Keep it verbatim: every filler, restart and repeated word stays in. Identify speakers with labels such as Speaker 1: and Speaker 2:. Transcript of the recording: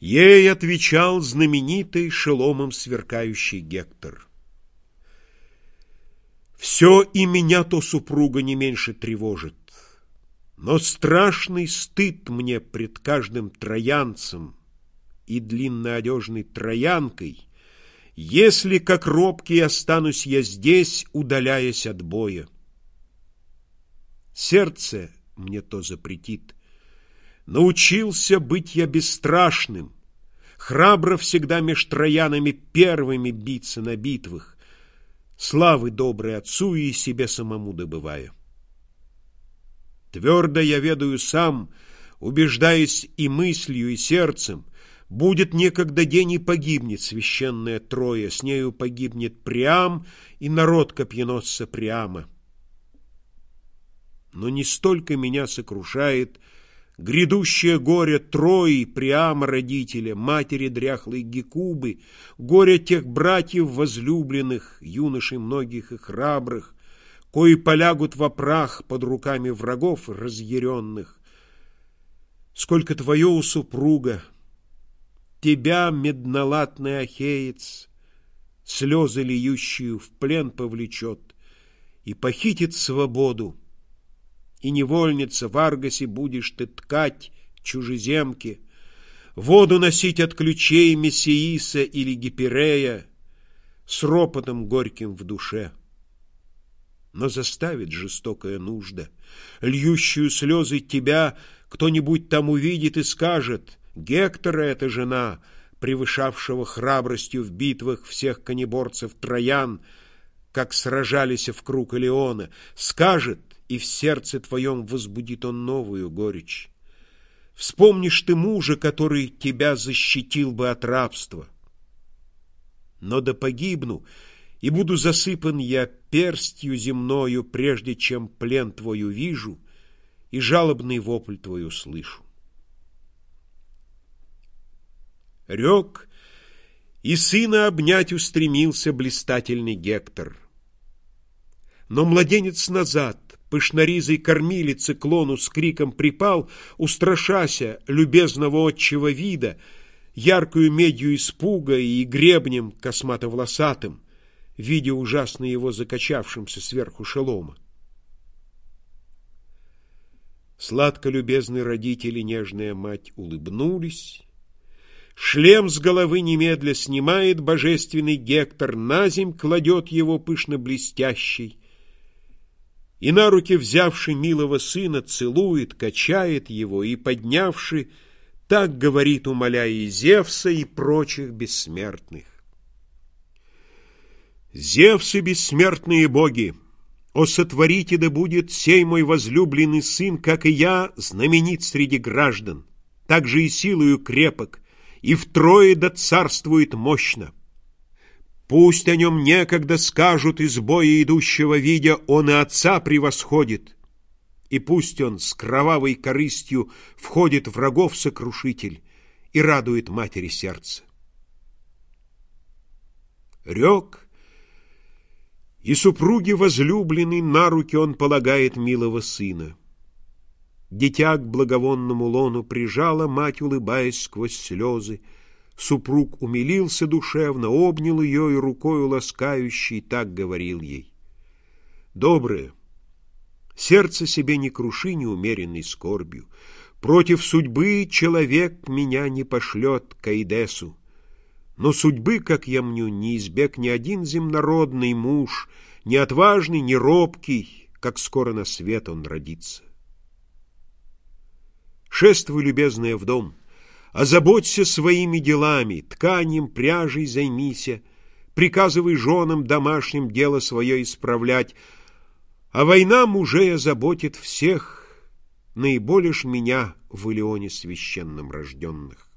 Speaker 1: Ей отвечал знаменитый шеломом сверкающий Гектор: «Все и меня то супруга не меньше тревожит, но страшный стыд мне пред каждым троянцем и длинноодежной троянкой, если, как робкий, останусь я здесь, удаляясь от боя. Сердце мне то запретит. Научился быть я бесстрашным, храбро всегда меж троянами первыми биться на битвах, славы доброй отцу и себе самому добывая. Твердо я ведаю сам, убеждаясь и мыслью, и сердцем, будет некогда день, и погибнет священная Троя, с нею погибнет Приам и народ копьеносца Приама. Но не столько меня сокрушает грядущее горе Трои, Приама родителя, матери дряхлой Гекубы, горе тех братьев возлюбленных, юношей многих и храбрых, кои полягут во прах под руками врагов разъяренных, сколько твое у супруга, тебя, меднолатный ахеец, слезы льющую в плен повлечет и похитит свободу, и невольница в Аргосе будешь ты ткать чужеземки, воду носить от ключей Мессииса или Гиперея с ропотом горьким в душе. Но заставит жестокая нужда, льющую слезы тебя кто-нибудь там увидит и скажет: Гектора эта жена, превышавшего храбростью в битвах всех конеборцев троян, как сражались в круг Илеона, скажет, и в сердце твоем возбудит он новую горечь. Вспомнишь ты мужа, который тебя защитил бы от рабства. Но да погибну, и буду засыпан я перстью земною, прежде чем плен твой увижу и жалобный вопль твой услышу. Рек, и сына обнять устремился блистательный Гектор. Но младенец назад, пышноризой кормилице клону с криком припал, устрашася любезного отчего вида, яркую медью испуга и гребнем космато-волосатым, видя ужасно его закачавшимся сверху шелома. Сладко любезные родители, нежная мать улыбнулись. Шлем с головы немедля снимает божественный Гектор, наземь кладет его пышно-блестящий, и на руки взявши милого сына целует, качает его, и, поднявши, так говорит, умоляя и Зевса, и прочих бессмертных: «Зевсы, бессмертные боги, о сотворите да будет сей мой возлюбленный сын, как и я, знаменит среди граждан, так же и силою крепок, и втрое да царствует мощно. Пусть о нем некогда скажут из боя идущего, видя, он и отца превосходит, и пусть он с кровавой корыстью входит врагов сокрушитель и радует матери сердце». Рек, и супруге возлюбленной на руки он полагает милого сына. Дитя к благовонному лону прижала мать, улыбаясь сквозь слезы. Супруг умилился душевно, обнял ее и рукою ласкающей так говорил ей: «Доброе, сердце себе не круши неумеренной скорбью. Против судьбы человек меня не пошлет к Эйдесу. Но судьбы, как я мню, не избег ни один земнородный муж, ни отважный, ни робкий, как скоро на свет он родится. Шествуй, любезная, в дом, озаботься своими делами, тканьем, пряжей займися, приказывай женам домашним дело свое исправлять, а война мужей озаботит всех, наиболее ж меня в Илеоне священном рожденных».